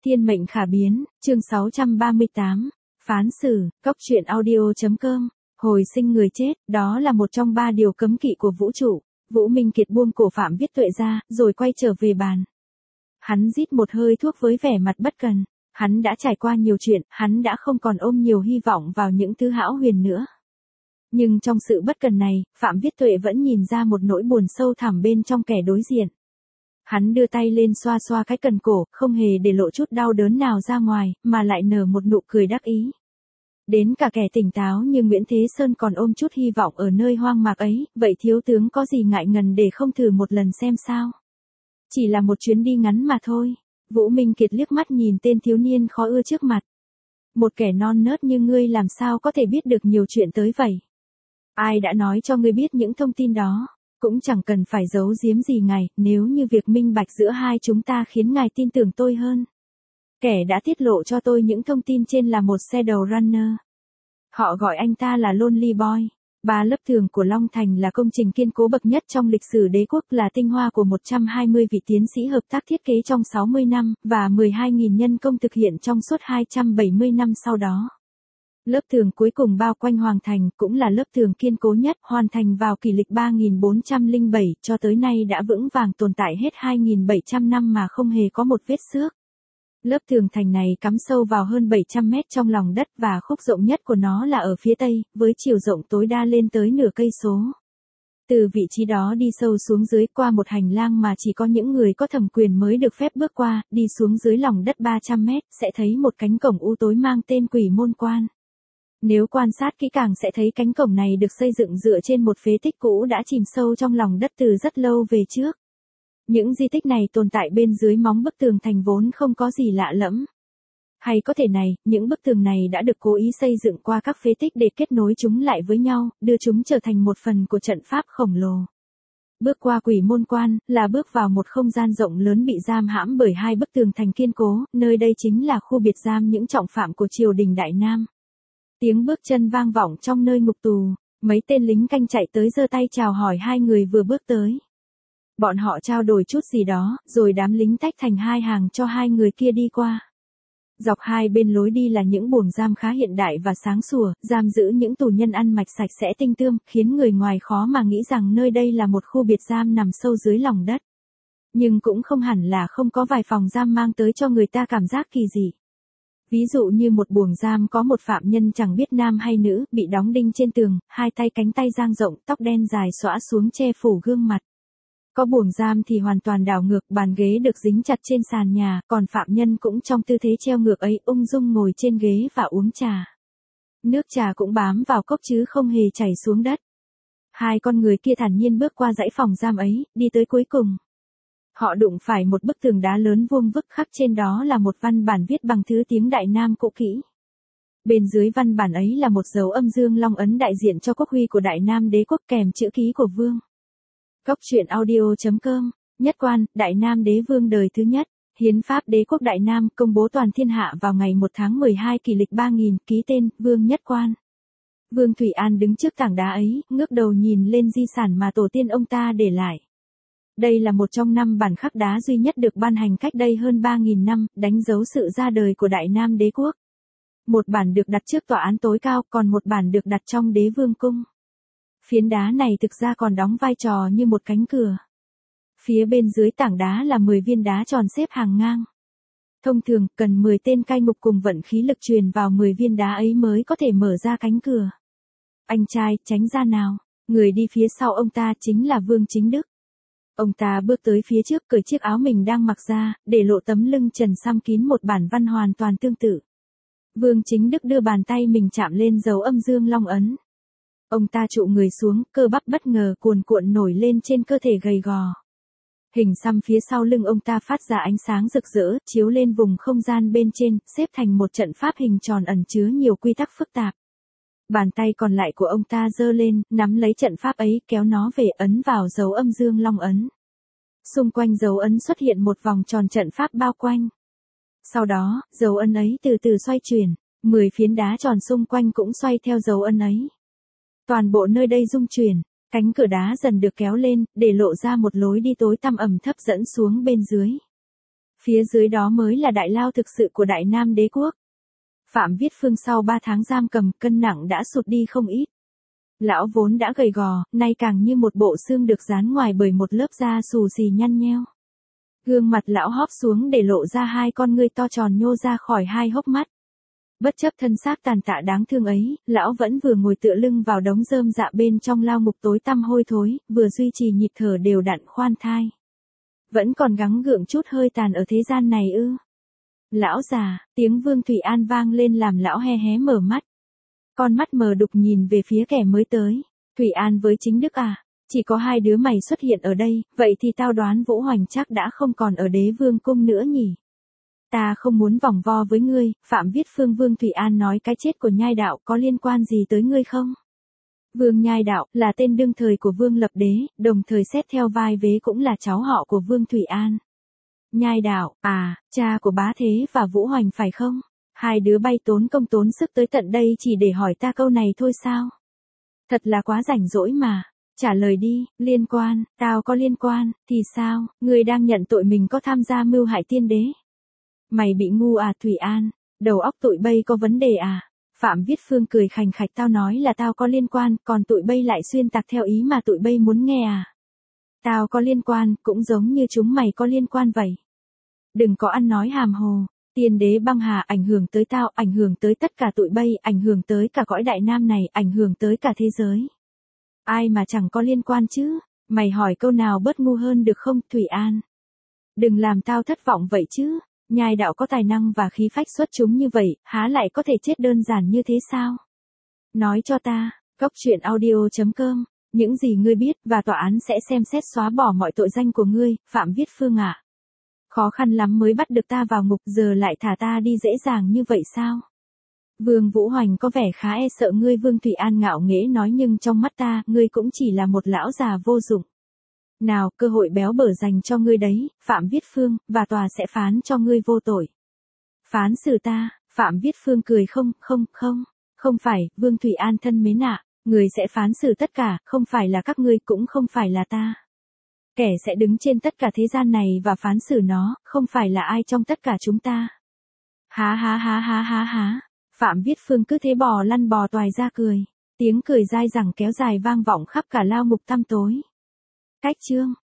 Thiên mệnh khả biến, chương 638, phán xử, cóc truyện audio.com, hồi sinh người chết, đó là một trong 3 điều cấm kỵ của vũ trụ. Vũ Minh Kiệt buông cổ Phạm Viết Tuệ ra, rồi quay trở về bàn. Hắn rít một hơi thuốc với vẻ mặt bất cần. Hắn đã trải qua nhiều chuyện, hắn đã không còn ôm nhiều hy vọng vào những thứ hão huyền nữa. Nhưng trong sự bất cần này, Phạm Viết Tuệ vẫn nhìn ra một nỗi buồn sâu thẳm bên trong kẻ đối diện. Hắn đưa tay lên xoa xoa cái cần cổ, không hề để lộ chút đau đớn nào ra ngoài, mà lại nở một nụ cười đắc ý. Đến cả kẻ tỉnh táo như Nguyễn Thế Sơn còn ôm chút hy vọng ở nơi hoang mạc ấy, vậy thiếu tướng có gì ngại ngần để không thử một lần xem sao? Chỉ là một chuyến đi ngắn mà thôi. Vũ Minh Kiệt liếc mắt nhìn tên thiếu niên khó ưa trước mặt. Một kẻ non nớt như ngươi làm sao có thể biết được nhiều chuyện tới vậy? Ai đã nói cho ngươi biết những thông tin đó? Cũng chẳng cần phải giấu giếm gì ngài, nếu như việc minh bạch giữa hai chúng ta khiến ngài tin tưởng tôi hơn. Kẻ đã tiết lộ cho tôi những thông tin trên là một Shadow Runner. Họ gọi anh ta là Lonely Boy. 3 lớp tường của Long Thành là công trình kiên cố bậc nhất trong lịch sử đế quốc, là tinh hoa của 120 vị tiến sĩ hợp tác thiết kế trong 60 năm, và 12.000 nhân công thực hiện trong suốt 270 năm sau đó. Lớp tường cuối cùng bao quanh Hoàng Thành, cũng là lớp tường kiên cố nhất, hoàn thành vào kỷ lịch 3407, cho tới nay đã vững vàng tồn tại hết 2.700 năm mà không hề có một vết xước. Lớp tường thành này cắm sâu vào hơn 700 mét trong lòng đất, và khúc rộng nhất của nó là ở phía tây, với chiều rộng tối đa lên tới nửa cây số. Từ vị trí đó đi sâu xuống dưới qua một hành lang mà chỉ có những người có thẩm quyền mới được phép bước qua, đi xuống dưới lòng đất 300 mét, sẽ thấy một cánh cổng u tối mang tên Quỷ Môn Quan. Nếu quan sát kỹ càng sẽ thấy cánh cổng này được xây dựng dựa trên một phế tích cũ đã chìm sâu trong lòng đất từ rất lâu về trước. Những di tích này tồn tại bên dưới móng bức tường thành vốn không có gì lạ lẫm. Hay có thể này, những bức tường này đã được cố ý xây dựng qua các phế tích để kết nối chúng lại với nhau, đưa chúng trở thành một phần của trận pháp khổng lồ. Bước qua Quỷ Môn Quan, là bước vào một không gian rộng lớn bị giam hãm bởi 2 bức tường thành kiên cố, nơi đây chính là khu biệt giam những trọng phạm của triều đình Đại Nam. Tiếng bước chân vang vọng trong nơi ngục tù, mấy tên lính canh chạy tới giơ tay chào hỏi hai người vừa bước tới. Bọn họ trao đổi chút gì đó, rồi đám lính tách thành 2 hàng cho 2 người kia đi qua. Dọc hai bên lối đi là những buồng giam khá hiện đại và sáng sủa, giam giữ những tù nhân ăn mạch sạch sẽ tinh tươm, khiến người ngoài khó mà nghĩ rằng nơi đây là một khu biệt giam nằm sâu dưới lòng đất. Nhưng cũng không hẳn là không có vài phòng giam mang tới cho người ta cảm giác kỳ dị. Ví dụ như một buồng giam có một phạm nhân chẳng biết nam hay nữ, bị đóng đinh trên tường, 2 tay cánh tay dang rộng, tóc đen dài xõa xuống che phủ gương mặt. Có buồng giam thì hoàn toàn đảo ngược, bàn ghế được dính chặt trên sàn nhà, còn phạm nhân cũng trong tư thế treo ngược ấy, ung dung ngồi trên ghế và uống trà. Nước trà cũng bám vào cốc chứ không hề chảy xuống đất. 2 con người kia thản nhiên bước qua dãy phòng giam ấy, đi tới cuối cùng. Họ đụng phải một bức tường đá lớn vuông vức, khắc trên đó là một văn bản viết bằng thứ tiếng Đại Nam cũ kỹ. Bên dưới văn bản ấy là một dấu âm dương long ấn đại diện cho quốc huy của Đại Nam đế quốc kèm chữ ký của vương. Cóc truyện audio.com, nhất quan, Đại Nam đế vương đời thứ nhất, hiến pháp đế quốc Đại Nam, công bố toàn thiên hạ vào ngày 1 tháng 12 kỷ lịch 3000, ký tên, Vương Nhất Quan. Vương Thủy An đứng trước tảng đá ấy, ngước đầu nhìn lên di sản mà tổ tiên ông ta để lại. Đây là một trong 5 bản khắc đá duy nhất được ban hành cách đây hơn 3000 năm, đánh dấu sự ra đời của Đại Nam đế quốc. Một bản được đặt trước tòa án tối cao, còn một bản được đặt trong đế vương cung. Phiến đá này thực ra còn đóng vai trò như một cánh cửa. Phía bên dưới tảng đá là 10 viên đá tròn xếp hàng ngang. Thông thường, cần 10 tên cai ngục cùng vận khí lực truyền vào 10 viên đá ấy mới có thể mở ra cánh cửa. Anh trai, tránh ra nào. Người đi phía sau ông ta chính là Vương Chính Đức. Ông ta bước tới phía trước, cởi chiếc áo mình đang mặc ra, để lộ tấm lưng trần xăm kín một bản văn hoàn toàn tương tự. Vương Chính Đức đưa bàn tay mình chạm lên dấu âm dương long ấn. Ông ta trụ người xuống, cơ bắp bất ngờ cuồn cuộn nổi lên trên cơ thể gầy gò. Hình xăm phía sau lưng ông ta phát ra ánh sáng rực rỡ, chiếu lên vùng không gian bên trên, xếp thành một trận pháp hình tròn ẩn chứa nhiều quy tắc phức tạp. Bàn tay còn lại của ông ta giơ lên, nắm lấy trận pháp ấy, kéo nó về, ấn vào dấu âm dương long ấn. Xung quanh dấu ấn xuất hiện một vòng tròn trận pháp bao quanh. Sau đó, dấu ấn ấy từ từ xoay chuyển, 10 phiến đá tròn xung quanh cũng xoay theo dấu ấn ấy. Toàn bộ nơi đây rung chuyển, cánh cửa đá dần được kéo lên, để lộ ra một lối đi tối tăm ẩm thấp dẫn xuống bên dưới. Phía dưới đó mới là đại lao thực sự của Đại Nam đế quốc. Phạm Viết Phương sau 3 tháng giam cầm, cân nặng đã sụt đi không ít. Lão vốn đã gầy gò, nay càng như một bộ xương được dán ngoài bởi một lớp da xù xì nhăn nheo. Gương mặt lão hóp xuống để lộ ra hai con ngươi to tròn nhô ra khỏi hai hốc mắt. Bất chấp thân xác tàn tạ đáng thương ấy, lão vẫn vừa ngồi tựa lưng vào đống rơm rạ bên trong lao ngục tối tăm hôi thối, vừa duy trì nhịp thở đều đặn khoan thai. Vẫn còn gắng gượng chút hơi tàn ở thế gian này ư? Lão già, tiếng Vương Thụy An vang lên làm lão hé hé mở mắt. Con mắt mờ đục nhìn về phía kẻ mới tới. Thụy An với Chính Đức à? Chỉ có hai đứa mày xuất hiện ở đây, vậy thì tao đoán Vũ Hoành chắc đã không còn ở Đế Vương cung nữa nhỉ? Ta không muốn vòng vo với ngươi. Phạm Viết Phương. Vương Thụy An nói cái chết của Nhai Đạo có liên quan gì tới ngươi không? Vương Nhai Đạo là tên đương thời của Vương Lập Đế, đồng thời xét theo vai vế cũng là cháu họ của Vương Thụy An. Nhai Đạo, à, cha của Bá Thế và Vũ Hoành phải không? Hai đứa bay tốn công tốn sức tới tận đây chỉ để hỏi ta câu này thôi sao? Thật là quá rảnh rỗi mà. Trả lời đi. Liên quan, tao có liên quan, thì sao? Ngươi đang nhận tội mình có tham gia mưu hại tiên đế. Mày bị ngu à Thụy An? Đầu óc tụi bay có vấn đề à? Phạm Viết Phương cười khành khạch, tao nói là tao có liên quan, còn tụi bay lại xuyên tạc theo ý mà tụi bay muốn nghe à? Tao có liên quan, cũng giống như chúng mày có liên quan vậy. Đừng có ăn nói hàm hồ. Tiên đế băng hà ảnh hưởng tới tao, ảnh hưởng tới tất cả tụi bay, ảnh hưởng tới cả cõi Đại Nam này, ảnh hưởng tới cả thế giới. Ai mà chẳng có liên quan chứ? Mày hỏi câu nào bớt ngu hơn được không, Thụy An? Đừng làm tao thất vọng vậy chứ. Nhai Đạo có tài năng và khí phách xuất chúng như vậy, há lại có thể chết đơn giản như thế sao? Nói cho ta. Coctruyện.audio.com. Những gì ngươi biết và tòa án sẽ xem xét xóa bỏ mọi tội danh của ngươi, Phạm Viết Phương ạ. Khó khăn lắm mới bắt được ta vào ngục, giờ lại thả ta đi dễ dàng như vậy sao? Vương Vũ Hoành có vẻ khá e sợ ngươi. Vương Thụy An ngạo nghễ nói, nhưng trong mắt ta, ngươi cũng chỉ là một lão già vô dụng. Nào, cơ hội béo bở dành cho ngươi đấy, Phạm Viết Phương, và tòa sẽ phán cho ngươi vô tội. Phán xử ta. Phạm Viết Phương cười, không phải, Vương Thụy An thân mến ạ, người sẽ phán xử tất cả, không phải là các ngươi, cũng không phải là ta. Kẻ sẽ đứng trên tất cả thế gian này và phán xử nó, không phải là ai trong tất cả chúng ta. Há. Phạm Viết Phương cứ thế bò lăn bò toài ra cười. Tiếng cười dai dẳng kéo dài vang vọng khắp cả lao ngục tăm tối. Cách chương